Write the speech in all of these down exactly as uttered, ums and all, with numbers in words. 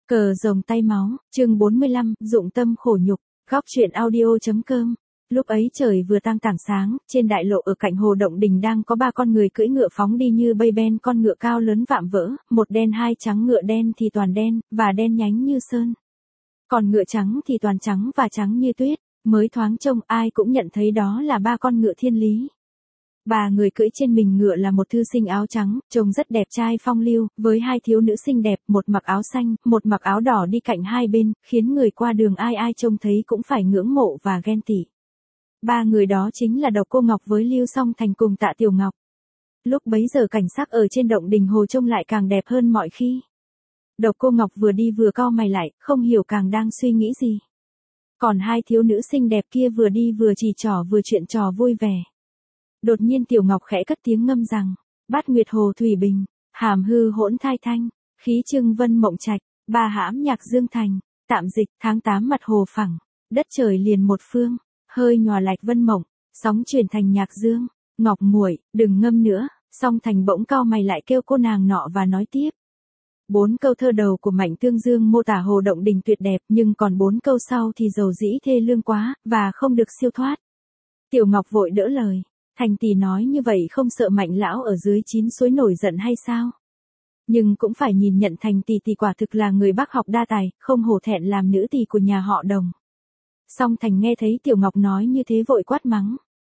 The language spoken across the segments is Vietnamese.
Cờ rồng tay máu, chương bốn mươi lăm, dụng tâm khổ nhục, góc truyện audio.com. Lúc ấy trời vừa tang tảng sáng, trên đại lộ ở cạnh hồ Động Đình đang có ba con người cưỡi ngựa phóng đi như bay ben, con ngựa cao lớn vạm vỡ, một đen hai trắng, ngựa đen thì toàn đen, và đen nhánh như sơn. Còn ngựa trắng thì toàn trắng và trắng như tuyết, mới thoáng trông ai cũng nhận thấy đó là ba con ngựa thiên lý. Ba người cưỡi trên mình ngựa là một thư sinh áo trắng, trông rất đẹp trai phong lưu, với hai thiếu nữ xinh đẹp, một mặc áo xanh, một mặc áo đỏ đi cạnh hai bên, khiến người qua đường ai ai trông thấy cũng phải ngưỡng mộ và ghen tị. Ba người đó chính là Độc Cô Ngọc với Lưu Song Thành cùng Tạ Tiểu Ngọc. Lúc bấy giờ cảnh sắc ở trên Động Đình Hồ trông lại càng đẹp hơn mọi khi. Độc Cô Ngọc vừa đi vừa cau mày lại, không hiểu càng đang suy nghĩ gì. Còn hai thiếu nữ xinh đẹp kia vừa đi vừa chỉ trỏ vừa chuyện trò vui vẻ. Đột nhiên Tiểu Ngọc khẽ cất tiếng ngâm rằng, bát nguyệt hồ thủy bình, hàm hư hỗn thai thanh, khí trưng vân mộng trạch, ba hãm nhạc dương thành, tạm dịch tháng tám mặt hồ phẳng, đất trời liền một phương, hơi nhòa lạch vân mộng, sóng chuyển thành nhạc dương. Ngọc muội, đừng ngâm nữa. Song Thành bỗng cau mày lại kêu cô nàng nọ và nói tiếp. Bốn câu thơ đầu của Mạnh Tương Dương mô tả hồ Động Đình tuyệt đẹp, nhưng còn bốn câu sau thì dầu dĩ thê lương quá, và không được siêu thoát. Tiểu Ngọc vội đỡ lời. Thành tỷ nói như vậy không sợ Mạnh lão ở dưới chín suối nổi giận hay sao? Nhưng cũng phải nhìn nhận Thành tỷ tỷ quả thực là người bác học đa tài, không hổ thẹn làm nữ tỷ của nhà họ Đồng. Song Thành nghe thấy Tiểu Ngọc nói như thế vội quát mắng.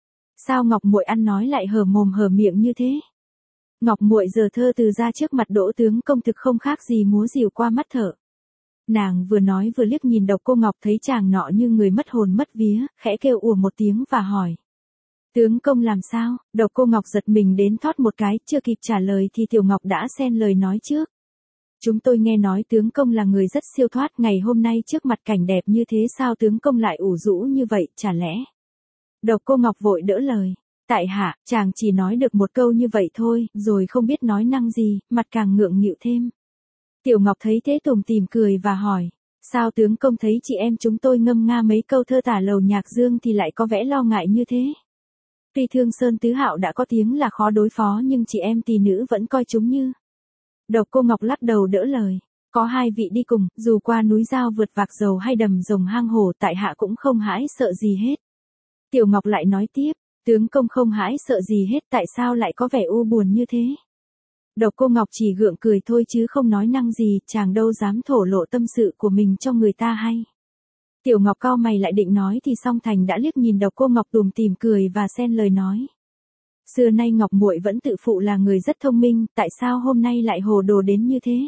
Sao Ngọc muội ăn nói lại hở mồm hở miệng như thế? Ngọc muội giờ thơ từ ra trước mặt Đỗ tướng công thực không khác gì múa rìu qua mắt thợ. Nàng vừa nói vừa liếc nhìn Độc Cô Ngọc thấy chàng nọ như người mất hồn mất vía, khẽ kêu ủa một tiếng và hỏi. Tướng công làm sao? Độc Cô Ngọc giật mình đến thót một cái, chưa kịp trả lời thì Tiểu Ngọc đã xen lời nói trước. Chúng tôi nghe nói tướng công là người rất siêu thoát, ngày hôm nay trước mặt cảnh đẹp như thế sao tướng công lại ủ rũ như vậy, chả lẽ? Độc Cô Ngọc vội đỡ lời. Tại hạ, chàng chỉ nói được một câu như vậy thôi, rồi không biết nói năng gì, mặt càng ngượng nghịu thêm. Tiểu Ngọc thấy thế tủm tỉm cười và hỏi. Sao tướng công thấy chị em chúng tôi ngâm nga mấy câu thơ tả lầu nhạc dương thì lại có vẻ lo ngại như thế? Tuy Thương Sơn Tứ Hạo đã có tiếng là khó đối phó nhưng chị em tỷ nữ vẫn coi chúng như. Độc Cô Ngọc lắc đầu đỡ lời. Có hai vị đi cùng, dù qua núi dao vượt vạc dầu hay đầm rồng hang hổ tại hạ cũng không hãi sợ gì hết. Tiểu Ngọc lại nói tiếp, tướng công không hãi sợ gì hết tại sao lại có vẻ u buồn như thế? Độc Cô Ngọc chỉ gượng cười thôi chứ không nói năng gì, chàng đâu dám thổ lộ tâm sự của mình cho người ta hay. Tiểu Ngọc cau mày lại định nói thì Song Thành đã liếc nhìn Độc Cô Ngọc tủm tỉm cười và xen lời nói. Xưa nay Ngọc muội vẫn tự phụ là người rất thông minh, tại sao hôm nay lại hồ đồ đến như thế?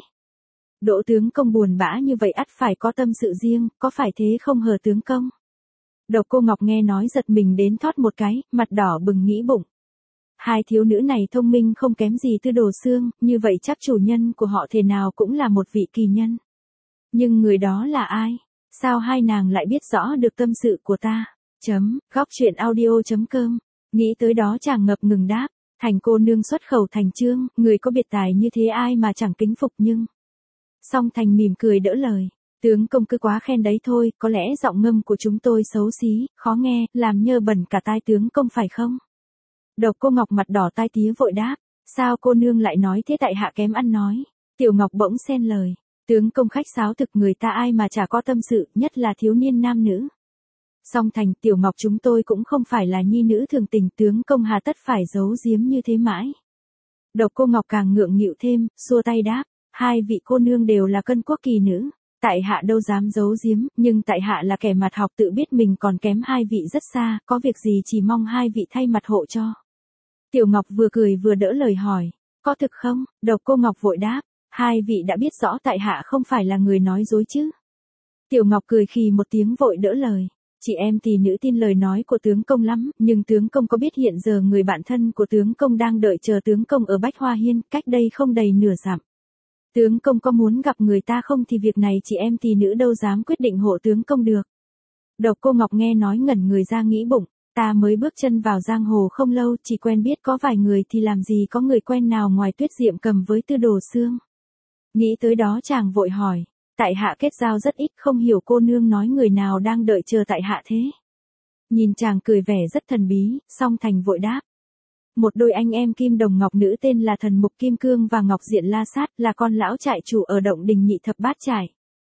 Đỗ tướng công buồn bã như vậy ắt phải có tâm sự riêng, có phải thế không hờ tướng công? Độc Cô Ngọc nghe nói giật mình đến thót một cái, mặt đỏ bừng nghĩ bụng. Hai thiếu nữ này thông minh không kém gì Tư Đồ Xương, như vậy chắc chủ nhân của họ thế nào cũng là một vị kỳ nhân. Nhưng người đó là ai? Sao hai nàng lại biết rõ được tâm sự của ta? Chấm, góc truyện audio.com. Nghĩ tới đó chàng ngập ngừng đáp. Thành cô nương xuất khẩu thành chương, người có biệt tài như thế ai mà chẳng kính phục nhưng. Song Thành mỉm cười đỡ lời. Tướng công cứ quá khen đấy thôi, có lẽ giọng ngâm của chúng tôi xấu xí, khó nghe, làm nhơ bẩn cả tai tướng công phải không? Độc Cô Ngọc mặt đỏ tai tía vội đáp. Sao cô nương lại nói thế tại hạ kém ăn nói? Tiểu Ngọc bỗng xen lời. Tướng công khách sáo thực người ta ai mà chả có tâm sự, nhất là thiếu niên nam nữ. Song Thành, Tiểu Ngọc chúng tôi cũng không phải là nhi nữ thường tình, tướng công hà tất phải giấu giếm như thế mãi. Độc Cô Ngọc càng ngượng nghịu thêm, xua tay đáp. Hai vị cô nương đều là cân quốc kỳ nữ. Tại hạ đâu dám giấu giếm, nhưng tại hạ là kẻ mặt học tự biết mình còn kém hai vị rất xa, có việc gì chỉ mong hai vị thay mặt hộ cho. Tiểu Ngọc vừa cười vừa đỡ lời hỏi. Có thực không? Độc Cô Ngọc vội đáp. Hai vị đã biết rõ tại hạ không phải là người nói dối chứ. Tiểu Ngọc cười khì một tiếng vội đỡ lời. Chị em tỷ nữ tin lời nói của tướng công lắm, nhưng tướng công có biết hiện giờ người bạn thân của tướng công đang đợi chờ tướng công ở Bách Hoa Hiên, cách đây không đầy nửa dặm. Tướng công có muốn gặp người ta không thì việc này chị em tỷ nữ đâu dám quyết định hộ tướng công được. Độc Cô Ngọc nghe nói ngẩn người ra nghĩ bụng, ta mới bước chân vào giang hồ không lâu, chỉ quen biết có vài người thì làm gì có người quen nào ngoài Tuyết Diệm Cầm với Tư Đồ Xương. Nghĩ tới đó chàng vội hỏi, tại hạ kết giao rất ít, không hiểu cô nương nói người nào đang đợi chờ tại hạ thế. Nhìn chàng cười vẻ rất thần bí, Song Thành vội đáp. Một đôi anh em kim đồng ngọc nữ tên là Thần Mục Kim Cương và Ngọc Diện La Sát, là con lão trại chủ ở Động Đình Nhị Thập Bát Trại.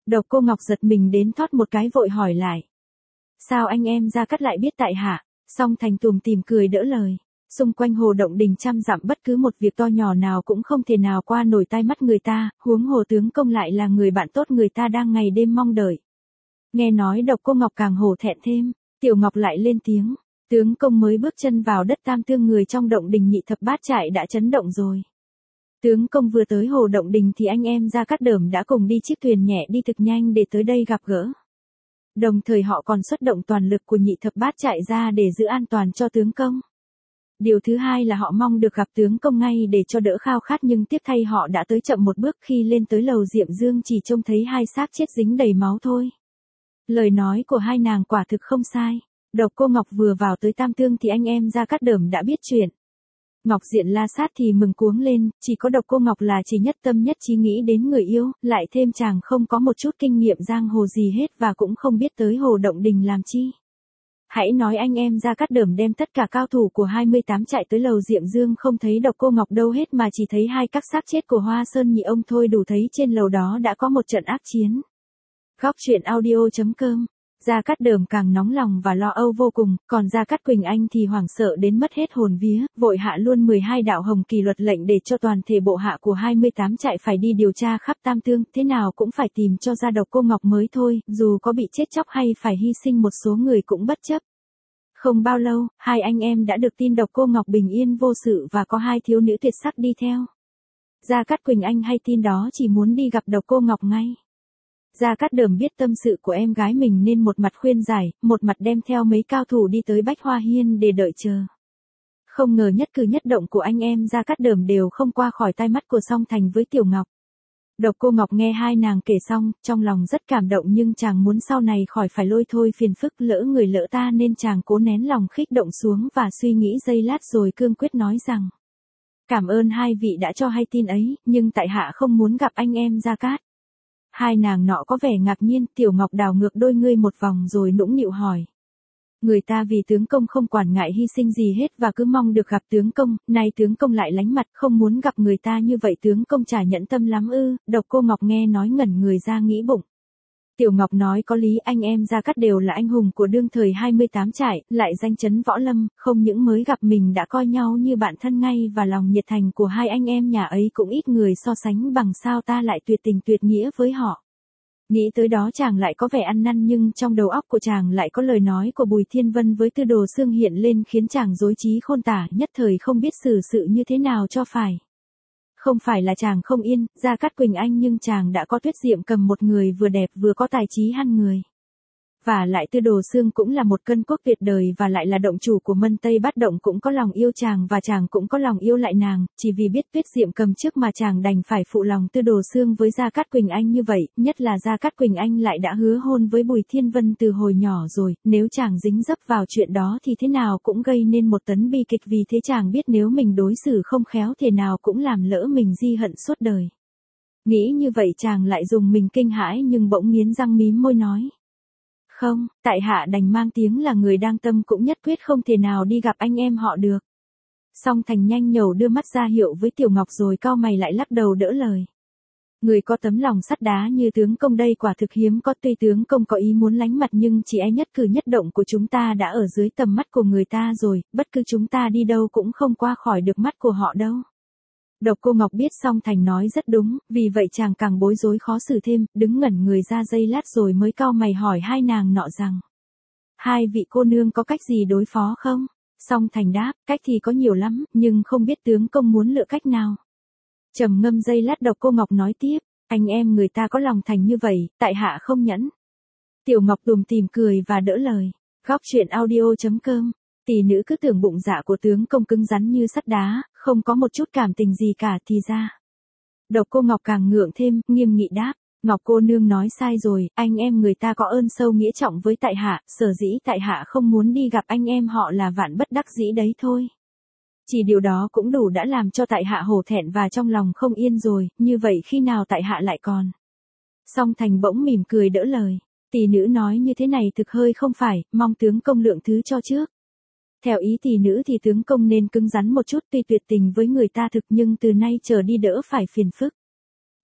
Độc Cô Ngọc giật mình đến thoát một cái vội hỏi lại. Sao anh em Gia Cát lại biết tại hạ? Song Thành tùm tìm cười đỡ lời. Xung quanh hồ động đình trăm dặm bất cứ một việc to nhỏ nào cũng không thể nào qua nổi tai mắt người ta, huống hồ tướng công lại là người bạn tốt người ta đang ngày đêm mong đợi. Nghe nói Độc Cô Ngọc càng hổ thẹn thêm, Tiểu Ngọc lại lên tiếng, tướng công mới bước chân vào đất tam tương người trong động đình nhị thập bát trại đã chấn động rồi. Tướng công vừa tới hồ động đình thì anh em Gia Cát Đởm đã cùng đi chiếc thuyền nhẹ đi thực nhanh để tới đây gặp gỡ. Đồng thời họ còn xuất động toàn lực của nhị thập bát trại ra để giữ an toàn cho tướng công. Điều thứ hai là họ mong được gặp tướng công ngay để cho đỡ khao khát, nhưng tiếc thay họ đã tới chậm một bước, khi lên tới lầu Diệm Dương chỉ trông thấy hai xác chết dính đầy máu thôi. Lời nói của hai nàng quả thực không sai. Độc Cô Ngọc vừa vào tới Tam Tương thì anh em Gia Cát Đởm đã biết chuyện. Ngọc Diện La Sát thì mừng cuống lên, chỉ có Độc Cô Ngọc là chỉ nhất tâm nhất trí nghĩ đến người yêu, lại thêm chàng không có một chút kinh nghiệm giang hồ gì hết và cũng không biết tới hồ động đình làm chi. Hãy nói anh em Gia Cát Đởm đem tất cả cao thủ của hai mươi tám trại tới lầu Diệm Dương không thấy Độc Cô Ngọc đâu hết mà chỉ thấy hai các xác chết của Hoa Sơn nhị ông thôi, đủ thấy trên lầu đó đã có một trận ác chiến. Góc truyện audio chấm com. Gia Cát Đởm càng nóng lòng và lo âu vô cùng, còn Gia Cát Quỳnh Anh thì hoảng sợ đến mất hết hồn vía, vội hạ luôn mười hai đạo hồng kỳ luật lệnh để cho toàn thể bộ hạ của hai mươi tám trại phải đi điều tra khắp Tam Tương, thế nào cũng phải tìm cho ra Độc Cô Ngọc mới thôi, dù có bị chết chóc hay phải hy sinh một số người cũng bất chấp. Không bao lâu, hai anh em đã được tin Độc Cô Ngọc bình yên vô sự và có hai thiếu nữ tuyệt sắc đi theo. Gia Cát Quỳnh Anh hay tin đó chỉ muốn đi gặp Độc Cô Ngọc ngay. Gia Cát Đởm biết tâm sự của em gái mình nên một mặt khuyên giải, một mặt đem theo mấy cao thủ đi tới Bách Hoa Hiên để đợi chờ. Không ngờ nhất cử nhất động của anh em Gia Cát Đởm đều không qua khỏi tai mắt của Song Thành với Tiểu Ngọc. Độc Cô Ngọc nghe hai nàng kể xong, trong lòng rất cảm động nhưng chàng muốn sau này khỏi phải lôi thôi phiền phức lỡ người lỡ ta nên chàng cố nén lòng khích động xuống và suy nghĩ giây lát rồi cương quyết nói rằng. Cảm ơn hai vị đã cho hay tin ấy, nhưng tại hạ không muốn gặp anh em Gia Cát. Hai nàng nọ có vẻ ngạc nhiên, Tiểu Ngọc đào ngược đôi ngươi một vòng rồi nũng nịu hỏi. Người ta vì tướng công không quản ngại hy sinh gì hết và cứ mong được gặp tướng công, nay tướng công lại lánh mặt không muốn gặp người ta như vậy, tướng công chả nhẫn tâm lắm ư? Độc Cô Ngọc nghe nói ngẩn người ra nghĩ bụng. Tiểu Ngọc nói có lý, anh em Gia Cát đều là anh hùng của đương thời hai mươi tám trại, lại danh chấn võ lâm, không những mới gặp mình đã coi nhau như bạn thân ngay và lòng nhiệt thành của hai anh em nhà ấy cũng ít người so sánh bằng, sao ta lại tuyệt tình tuyệt nghĩa với họ. Nghĩ tới đó chàng lại có vẻ ăn năn nhưng trong đầu óc của chàng lại có lời nói của Bùi Thiên Vân với Tư Đồ Xương hiện lên khiến chàng rối trí khôn tả, nhất thời không biết xử sự như thế nào cho phải. Không phải là chàng không yên, Gia Cát Quỳnh Anh nhưng chàng đã có Tuyết Diệm Cầm một người vừa đẹp vừa có tài trí hăn người. Và lại Tư Đồ Xương cũng là một cân quốc tuyệt đời và lại là động chủ của Mân Tây Bát Động cũng có lòng yêu chàng và chàng cũng có lòng yêu lại nàng, chỉ vì biết Tuyết Diệm Cầm trước mà chàng đành phải phụ lòng Tư Đồ Xương với Gia Cát Quỳnh Anh như vậy, nhất là Gia Cát Quỳnh Anh lại đã hứa hôn với Bùi Thiên Vân từ hồi nhỏ rồi, nếu chàng dính dấp vào chuyện đó thì thế nào cũng gây nên một tấn bi kịch, vì thế chàng biết nếu mình đối xử không khéo thế nào cũng làm lỡ mình di hận suốt đời. Nghĩ như vậy chàng lại dùng mình kinh hãi nhưng bỗng nghiến răng mím môi nói. Không, tại hạ đành mang tiếng là người đang tâm cũng nhất quyết không thể nào đi gặp anh em họ được. Song Thành nhanh nhẩu đưa mắt ra hiệu với Tiểu Ngọc rồi cau mày lại lắc đầu đỡ lời. Người có tấm lòng sắt đá như tướng công đây quả thực hiếm có, tuy tướng công có ý muốn lánh mặt nhưng chỉ e nhất cử nhất động của chúng ta đã ở dưới tầm mắt của người ta rồi, bất cứ chúng ta đi đâu cũng không qua khỏi được mắt của họ đâu. Độc Cô Ngọc biết Song Thành nói rất đúng, vì vậy chàng càng bối rối khó xử thêm, đứng ngẩn người ra giây lát rồi mới cau mày hỏi hai nàng nọ rằng. Hai vị cô nương có cách gì đối phó không? Song Thành đáp, cách thì có nhiều lắm, nhưng không biết tướng công muốn lựa cách nào. Trầm ngâm giây lát Độc Cô Ngọc nói tiếp, anh em người ta có lòng thành như vậy, tại hạ không nhẫn. Tiểu Ngọc tùm tìm cười và đỡ lời. Góc truyện audio chấm com. Tỷ nữ cứ tưởng bụng dạ của tướng công cứng rắn như sắt đá, không có một chút cảm tình gì cả thì ra. Độc Cô Ngọc càng ngượng thêm, nghiêm nghị đáp, Ngọc cô nương nói sai rồi, anh em người ta có ơn sâu nghĩa trọng với tại hạ, sở dĩ tại hạ không muốn đi gặp anh em họ là vạn bất đắc dĩ đấy thôi. Chỉ điều đó cũng đủ đã làm cho tại hạ hổ thẹn và trong lòng không yên rồi, như vậy khi nào tại hạ lại còn. Song Thành bỗng mỉm cười đỡ lời, tỷ nữ nói như thế này thực hơi không phải, mong tướng công lượng thứ cho trước. Theo ý tỷ nữ thì tướng công nên cứng rắn một chút, tuy tuyệt tình với người ta thực nhưng từ nay trở đi đỡ phải phiền phức.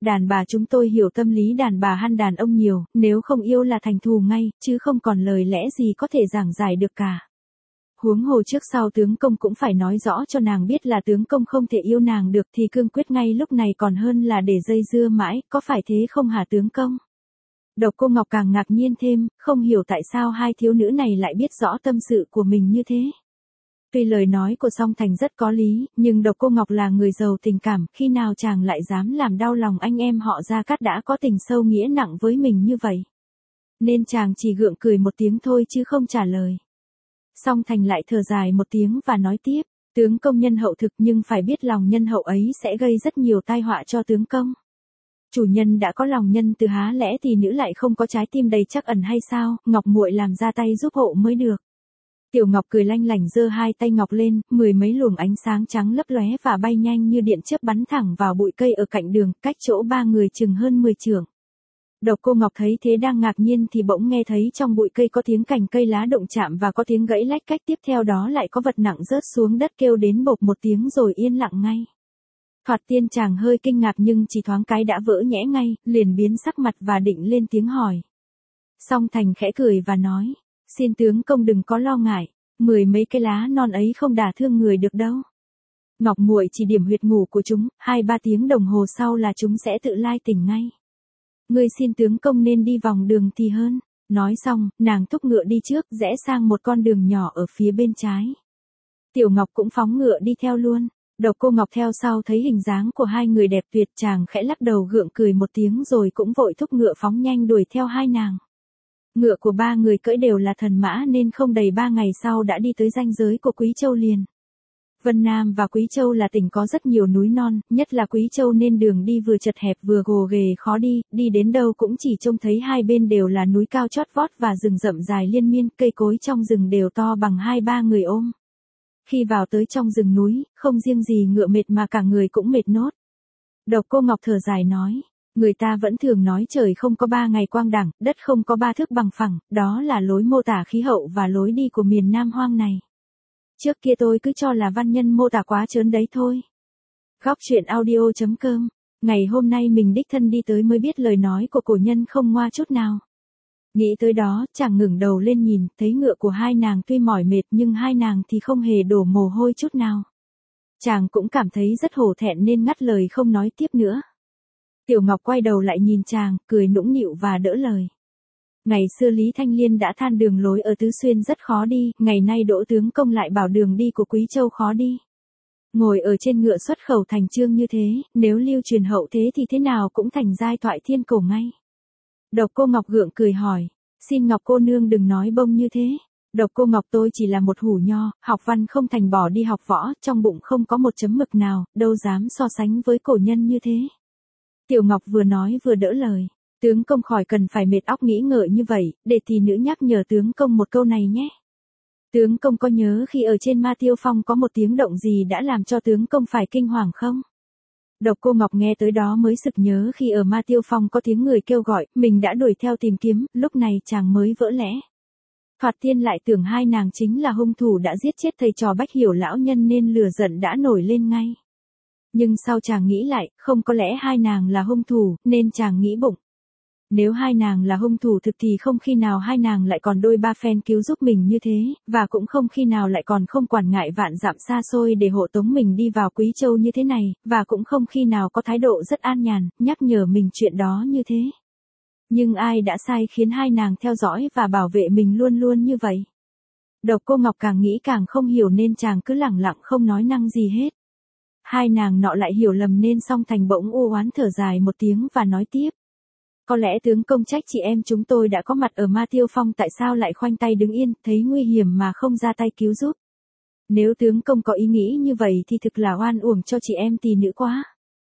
Đàn bà chúng tôi hiểu tâm lý đàn bà hơn đàn ông nhiều, nếu không yêu là thành thù ngay, chứ không còn lời lẽ gì có thể giảng giải được cả. Huống hồ trước sau tướng công cũng phải nói rõ cho nàng biết là tướng công không thể yêu nàng được thì cương quyết ngay lúc này còn hơn là để dây dưa mãi, có phải thế không hả tướng công? Độc Cô Ngọc càng ngạc nhiên thêm, không hiểu tại sao hai thiếu nữ này lại biết rõ tâm sự của mình như thế. Tuy lời nói của Song Thành rất có lý, nhưng Độc Cô Ngọc là người giàu tình cảm, khi nào chàng lại dám làm đau lòng anh em họ Gia Cát đã có tình sâu nghĩa nặng với mình như vậy. Nên chàng chỉ gượng cười một tiếng thôi chứ không trả lời. Song Thành lại thở dài một tiếng và nói tiếp, tướng công nhân hậu thực nhưng phải biết lòng nhân hậu ấy sẽ gây rất nhiều tai họa cho tướng công. Chủ nhân đã có lòng nhân từ há lẽ thì nữ lại không có trái tim đầy trắc ẩn hay sao, Ngọc muội làm ra tay giúp hộ mới được. Tiểu Ngọc cười lanh lảnh giơ hai tay ngọc lên, mười mấy luồng ánh sáng trắng lấp lóe và bay nhanh như điện chớp bắn thẳng vào bụi cây ở cạnh đường, cách chỗ ba người chừng hơn mười trượng. Độc Cô Ngọc thấy thế đang ngạc nhiên thì bỗng nghe thấy trong bụi cây có tiếng cành cây lá động chạm và có tiếng gãy lách cách, tiếp theo đó lại có vật nặng rớt xuống đất kêu đến bộp một tiếng rồi yên lặng ngay. Thoạt tiên chàng hơi kinh ngạc nhưng chỉ thoáng cái đã vỡ nhẽ ngay, liền biến sắc mặt và định lên tiếng hỏi. Song Thành khẽ cười và nói, xin tướng công đừng có lo ngại, mười mấy cái lá non ấy không đả thương người được đâu. Ngọc muội chỉ điểm huyệt ngủ của chúng, hai ba tiếng đồng hồ sau là chúng sẽ tự lai tỉnh ngay. Ngươi xin tướng công nên đi vòng đường thì hơn. Nói xong, nàng thúc ngựa đi trước, rẽ sang một con đường nhỏ ở phía bên trái. Tiểu Ngọc cũng phóng ngựa đi theo luôn. Độc Cô Ngọc theo sau thấy hình dáng của hai người đẹp tuyệt, chàng khẽ lắc đầu gượng cười một tiếng rồi cũng vội thúc ngựa phóng nhanh đuổi theo hai nàng. Ngựa của ba người cưỡi đều là thần mã nên không đầy ba ngày sau đã đi tới ranh giới của Quý Châu liền. Vân Nam và Quý Châu là tỉnh có rất nhiều núi non, nhất là Quý Châu nên đường đi vừa chật hẹp vừa gồ ghề khó đi, đi đến đâu cũng chỉ trông thấy hai bên đều là núi cao chót vót và rừng rậm dài liên miên, cây cối trong rừng đều to bằng hai ba người ôm. Khi vào tới trong rừng núi, không riêng gì ngựa mệt mà cả người cũng mệt nốt. Độc Cô Ngọc thở dài nói, người ta vẫn thường nói trời không có ba ngày quang đẳng, đất không có ba thước bằng phẳng, đó là lối mô tả khí hậu và lối đi của miền Nam hoang này. Trước kia tôi cứ cho là văn nhân mô tả quá trớn đấy thôi. Góc truyện audio chấm com, ngày hôm nay mình đích thân đi tới mới biết lời nói của cổ nhân không ngoa chút nào. Nghĩ tới đó, chàng ngẩng đầu lên nhìn, thấy ngựa của hai nàng tuy mỏi mệt nhưng hai nàng thì không hề đổ mồ hôi chút nào. Chàng cũng cảm thấy rất hổ thẹn nên ngắt lời không nói tiếp nữa. Tiểu Ngọc quay đầu lại nhìn chàng, cười nũng nịu và đỡ lời. Ngày xưa Lý Thanh Liên đã than đường lối ở Tứ Xuyên rất khó đi, ngày nay Đỗ tướng công lại bảo đường đi của Quý Châu khó đi. Ngồi ở trên ngựa xuất khẩu thành chương như thế, nếu lưu truyền hậu thế thì thế nào cũng thành giai thoại thiên cổ ngay. Độc Cô Ngọc gượng cười hỏi, xin Ngọc cô nương đừng nói bông như thế. Độc Cô Ngọc tôi chỉ là một hủ nho, học văn không thành bỏ đi học võ, trong bụng không có một chấm mực nào, đâu dám so sánh với cổ nhân như thế. Tiểu Ngọc vừa nói vừa đỡ lời, tướng công khỏi cần phải mệt óc nghĩ ngợi như vậy, để tỷ nữ nhắc nhở tướng công một câu này nhé. Tướng công có nhớ khi ở trên Ma Tiêu Phong có một tiếng động gì đã làm cho tướng công phải kinh hoàng không? Độc Cô Ngọc nghe tới đó mới sực nhớ khi ở Ma Tiêu Phong có tiếng người kêu gọi, mình đã đuổi theo tìm kiếm, lúc này chàng mới vỡ lẽ. Thoạt tiên lại tưởng hai nàng chính là hung thủ đã giết chết thầy trò Bách Hiểu lão nhân nên lửa giận đã nổi lên ngay. Nhưng sau chàng nghĩ lại, không có lẽ hai nàng là hung thủ, nên chàng nghĩ bụng. Nếu hai nàng là hung thủ thực thì không khi nào hai nàng lại còn đôi ba phen cứu giúp mình như thế, và cũng không khi nào lại còn không quản ngại vạn dặm xa xôi để hộ tống mình đi vào Quý Châu như thế này, và cũng không khi nào có thái độ rất an nhàn, nhắc nhở mình chuyện đó như thế. Nhưng ai đã sai khiến hai nàng theo dõi và bảo vệ mình luôn luôn như vậy? Độc Cô Ngọc càng nghĩ càng không hiểu nên chàng cứ lẳng lặng không nói năng gì hết. Hai nàng nọ lại hiểu lầm nên Song Thành bỗng u oán thở dài một tiếng và nói tiếp. Có lẽ tướng công trách chị em chúng tôi đã có mặt ở Ma Tiêu Phong tại sao lại khoanh tay đứng yên, thấy nguy hiểm mà không ra tay cứu giúp. Nếu tướng công có ý nghĩ như vậy thì thực là oan uổng cho chị em tỳ nữ quá.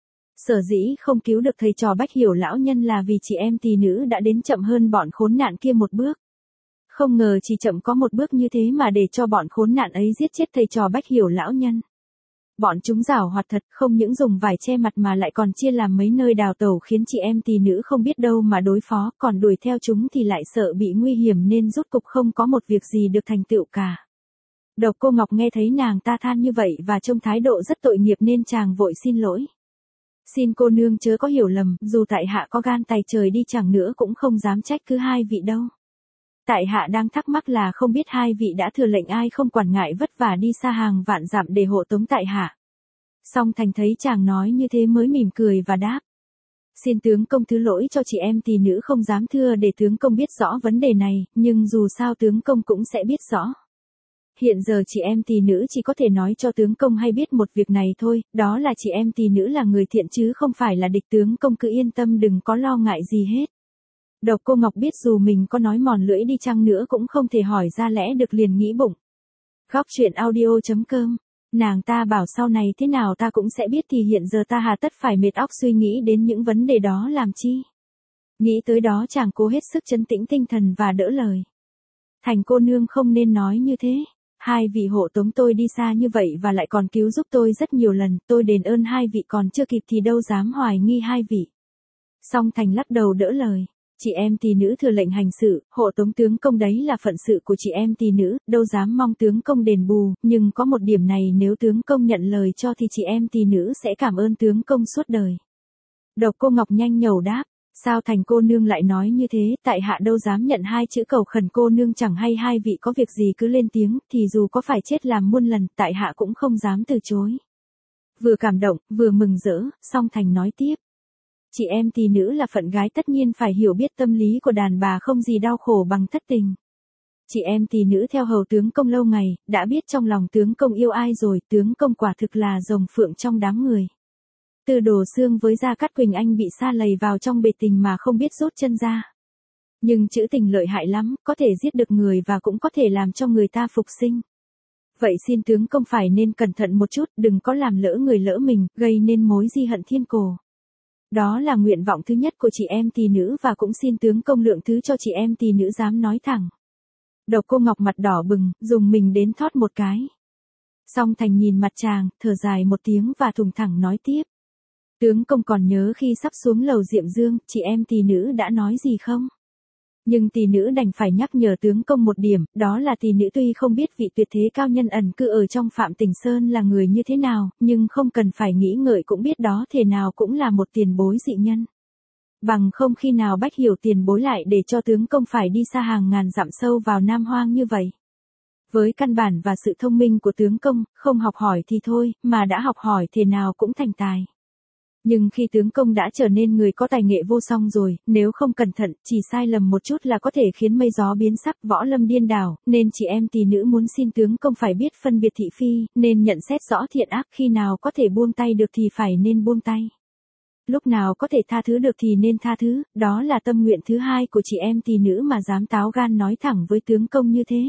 Sở dĩ không cứu được thầy trò Bách Hiểu lão nhân là vì chị em tỳ nữ đã đến chậm hơn bọn khốn nạn kia một bước. Không ngờ chỉ chậm có một bước như thế mà để cho bọn khốn nạn ấy giết chết thầy trò Bách Hiểu lão nhân. Bọn chúng giảo hoạt thật, không những dùng vải che mặt mà lại còn chia làm mấy nơi đào tẩu khiến chị em tỳ nữ không biết đâu mà đối phó, còn đuổi theo chúng thì lại sợ bị nguy hiểm nên rút cục không có một việc gì được thành tựu cả. Độc Cô Ngọc nghe thấy nàng ta than như vậy và trông thái độ rất tội nghiệp nên chàng vội xin lỗi. Xin cô nương chớ có hiểu lầm, dù tại hạ có gan tài trời đi chẳng nữa cũng không dám trách cứ hai vị đâu. Tại hạ đang thắc mắc là không biết hai vị đã thừa lệnh ai không quản ngại vất vả đi xa hàng vạn dặm để hộ tống tại hạ. Song Thành thấy chàng nói như thế mới mỉm cười và đáp. Xin tướng công thứ lỗi cho chị em tỷ nữ không dám thưa để tướng công biết rõ vấn đề này, nhưng dù sao tướng công cũng sẽ biết rõ. Hiện giờ chị em tỷ nữ chỉ có thể nói cho tướng công hay biết một việc này thôi, đó là chị em tỷ nữ là người thiện chứ không phải là địch, tướng công cứ yên tâm đừng có lo ngại gì hết. Độc Cô Ngọc biết dù mình có nói mòn lưỡi đi chăng nữa cũng không thể hỏi ra lẽ được, liền nghĩ bụng. Góc truyện audio chấm com. Nàng ta bảo sau này thế nào ta cũng sẽ biết thì hiện giờ ta hà tất phải mệt óc suy nghĩ đến những vấn đề đó làm chi. Nghĩ tới đó chàng cố hết sức trấn tĩnh tinh thần và đỡ lời. Thành cô nương không nên nói như thế. Hai vị hộ tống tôi đi xa như vậy và lại còn cứu giúp tôi rất nhiều lần, tôi đền ơn hai vị còn chưa kịp thì đâu dám hoài nghi hai vị. Song Thành lắc đầu đỡ lời. Chị em tỷ nữ thừa lệnh hành sự, hộ tống tướng công đấy là phận sự của chị em tỷ nữ, đâu dám mong tướng công đền bù, nhưng có một điểm này nếu tướng công nhận lời cho thì chị em tỷ nữ sẽ cảm ơn tướng công suốt đời. Độc Cô Ngọc nhanh nhẩu đáp, sao Thành cô nương lại nói như thế, tại hạ đâu dám nhận hai chữ cầu khẩn cô nương, chẳng hay hai vị có việc gì cứ lên tiếng, thì dù có phải chết làm muôn lần, tại hạ cũng không dám từ chối. Vừa cảm động, vừa mừng rỡ, Song Thành nói tiếp. Chị em tỷ nữ là phận gái tất nhiên phải hiểu biết tâm lý của đàn bà không gì đau khổ bằng thất tình. Chị em tỷ nữ theo hầu tướng công lâu ngày, đã biết trong lòng tướng công yêu ai rồi, tướng công quả thực là rồng phượng trong đám người. Từ Đồ Xương với Gia Cát Quỳnh Anh bị sa lầy vào trong bể tình mà không biết rút chân ra. Nhưng chữ tình lợi hại lắm, có thể giết được người và cũng có thể làm cho người ta phục sinh. Vậy xin tướng công phải nên cẩn thận một chút, đừng có làm lỡ người lỡ mình, gây nên mối di hận thiên cổ. Đó là nguyện vọng thứ nhất của chị em tỷ nữ và cũng xin tướng công lượng thứ cho chị em tỷ nữ dám nói thẳng. Độc Cô Ngọc mặt đỏ bừng, dùng mình đến thót một cái. Song Thành nhìn mặt chàng, thở dài một tiếng và thùng thẳng nói tiếp. Tướng công còn nhớ khi sắp xuống lầu Diệm Dương, chị em tỷ nữ đã nói gì không? Nhưng tỷ nữ đành phải nhắc nhở tướng công một điểm, đó là tỷ nữ tuy không biết vị tuyệt thế cao nhân ẩn cư ở trong Phạm Tình Sơn là người như thế nào, nhưng không cần phải nghĩ ngợi cũng biết đó thể nào cũng là một tiền bối dị nhân. Bằng không khi nào Bách Hiểu tiền bối lại để cho tướng công phải đi xa hàng ngàn dặm sâu vào Nam Hoang như vậy. Với căn bản và sự thông minh của tướng công, không học hỏi thì thôi, mà đã học hỏi thể nào cũng thành tài. Nhưng khi tướng công đã trở nên người có tài nghệ vô song rồi, nếu không cẩn thận, chỉ sai lầm một chút là có thể khiến mây gió biến sắc, võ lâm điên đảo, nên chị em tỷ nữ muốn xin tướng công phải biết phân biệt thị phi, nên nhận xét rõ thiện ác, khi nào có thể buông tay được thì phải nên buông tay. Lúc nào có thể tha thứ được thì nên tha thứ, đó là tâm nguyện thứ hai của chị em tỷ nữ mà dám táo gan nói thẳng với tướng công như thế.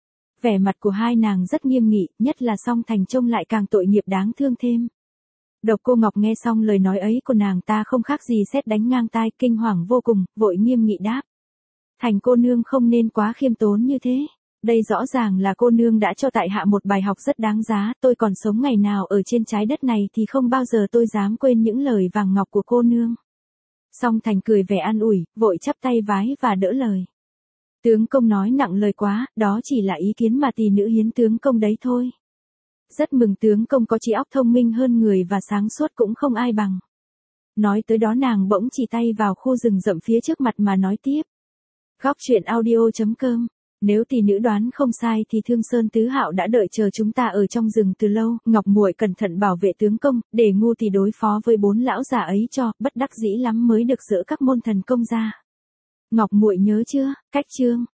Vẻ mặt của hai nàng rất nghiêm nghị, nhất là Song Thành trông lại càng tội nghiệp đáng thương thêm. Độc Cô Ngọc nghe xong lời nói ấy của nàng ta không khác gì sét đánh ngang tai, kinh hoàng vô cùng, vội nghiêm nghị đáp. Thành cô nương không nên quá khiêm tốn như thế. Đây rõ ràng là cô nương đã cho tại hạ một bài học rất đáng giá, tôi còn sống ngày nào ở trên trái đất này thì không bao giờ tôi dám quên những lời vàng ngọc của cô nương. Song Thành cười vẻ an ủi, vội chắp tay vái và đỡ lời. Tướng công nói nặng lời quá, đó chỉ là ý kiến mà tỷ nữ hiến tướng công đấy thôi. Rất mừng tướng công có trí óc thông minh hơn người và sáng suốt cũng không ai bằng. Nói tới đó nàng bỗng chỉ tay vào khu rừng rậm phía trước mặt mà nói tiếp. Góc truyện audio chấm com. Nếu tỷ nữ đoán không sai thì Thương Sơn Tứ Hạo đã đợi chờ chúng ta ở trong rừng từ lâu, Ngọc muội cẩn thận bảo vệ tướng công, để ngu thì đối phó với bốn lão già ấy cho, bất đắc dĩ lắm mới được dỡ các môn thần công ra. Ngọc muội nhớ chưa? Cách chương